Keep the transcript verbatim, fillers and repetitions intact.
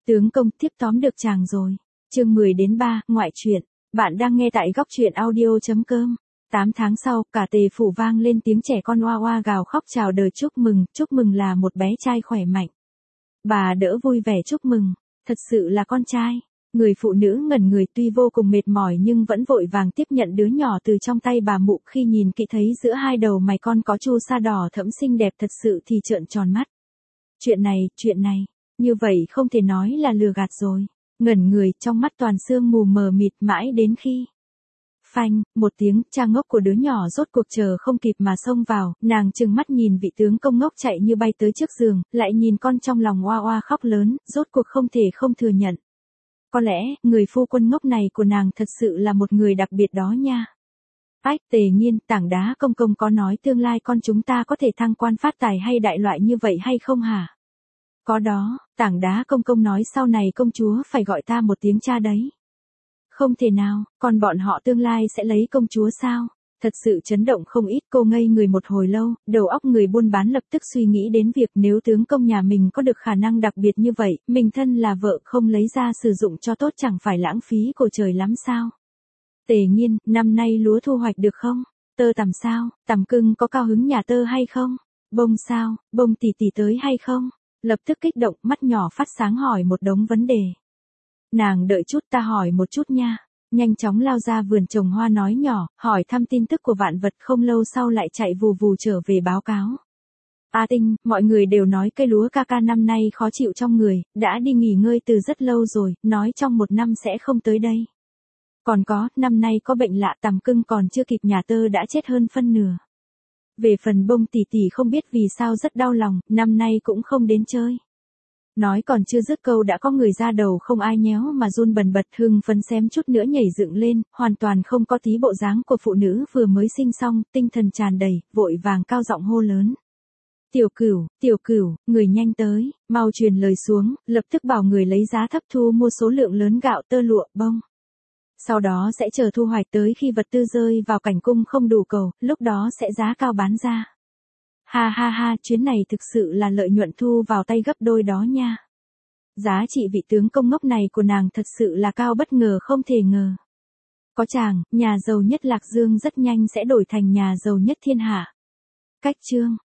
Tướng công tiếp tóm được chàng rồi. Chương mười đến ba, ngoại truyện. Bạn đang nghe tại góc truyện audio.com. tám tháng sau, cả Tề phủ vang lên tiếng trẻ con oa oa gào khóc chào đời chúc mừng, chúc mừng là một bé trai khỏe mạnh. Bà đỡ vui vẻ chúc mừng, thật sự là con trai. Người phụ nữ ngẩn người tuy vô cùng mệt mỏi nhưng vẫn vội vàng tiếp nhận đứa nhỏ từ trong tay bà mụ, khi nhìn kỹ thấy giữa hai đầu mày con có chu sa đỏ thẫm xinh đẹp thật sự thì trợn tròn mắt. Chuyện này, chuyện này, như vậy không thể nói là lừa gạt rồi. Ngẩn người, trong mắt toàn sương mù mờ mịt mãi đến khi phanh, một tiếng, cha ngốc của đứa nhỏ rốt cuộc chờ không kịp mà xông vào, nàng trừng mắt nhìn vị tướng công ngốc chạy như bay tới trước giường, lại nhìn con trong lòng oa oa khóc lớn, rốt cuộc không thể không thừa nhận. Có lẽ, người phu quân ngốc này của nàng thật sự là một người đặc biệt đó nha. Ách, Tề Nhiên, tảng đá công công có nói tương lai con chúng ta có thể thăng quan phát tài hay đại loại như vậy hay không hả? Có đó, tảng đá công công nói sau này công chúa phải gọi ta một tiếng cha đấy. Không thể nào, còn bọn họ tương lai sẽ lấy công chúa sao? Thật sự chấn động không ít, cô ngây người một hồi lâu, đầu óc người buôn bán lập tức suy nghĩ đến việc nếu tướng công nhà mình có được khả năng đặc biệt như vậy, mình thân là vợ không lấy ra sử dụng cho tốt chẳng phải lãng phí của trời lắm sao? Tề Nhiên, năm nay lúa thu hoạch được không? Tơ tằm sao? Tằm cưng có cao hứng nhà tơ hay không? Bông sao? Bông tỷ tỷ tới hay không? Lập tức kích động, mắt nhỏ phát sáng hỏi một đống vấn đề. Nàng đợi chút, ta hỏi một chút nha. Nhanh chóng lao ra vườn trồng hoa nói nhỏ, hỏi thăm tin tức của vạn vật, không lâu sau lại chạy vù vù trở về báo cáo. A Tinh, mọi người đều nói cây lúa ca ca năm nay khó chịu trong người, đã đi nghỉ ngơi từ rất lâu rồi, nói trong một năm sẽ không tới đây. Còn có, năm nay có bệnh lạ, tằm cưng còn chưa kịp nhà tơ đã chết hơn phân nửa. Về phần bông tỷ tỷ không biết vì sao rất đau lòng, năm nay cũng không đến chơi. Nói còn chưa dứt câu đã có người ra đầu không ai nhéo mà run bần bật, hưng phấn xém chút nữa nhảy dựng lên, hoàn toàn không có tí bộ dáng của phụ nữ vừa mới sinh xong, tinh thần tràn đầy, vội vàng cao giọng hô lớn. Tiểu Cửu, Tiểu Cửu, người nhanh tới, mau truyền lời xuống, lập tức bảo người lấy giá thấp thu mua số lượng lớn gạo, tơ lụa, bông. Sau đó sẽ chờ thu hoạch tới khi vật tư rơi vào cảnh cung không đủ cầu, lúc đó sẽ giá cao bán ra. Ha ha ha, chuyến này thực sự là lợi nhuận thu vào tay gấp đôi đó nha. Giá trị vị tướng công ngốc này của nàng thật sự là cao bất ngờ không thể ngờ. Có chàng, nhà giàu nhất Lạc Dương rất nhanh sẽ đổi thành nhà giàu nhất thiên hạ. Cách chương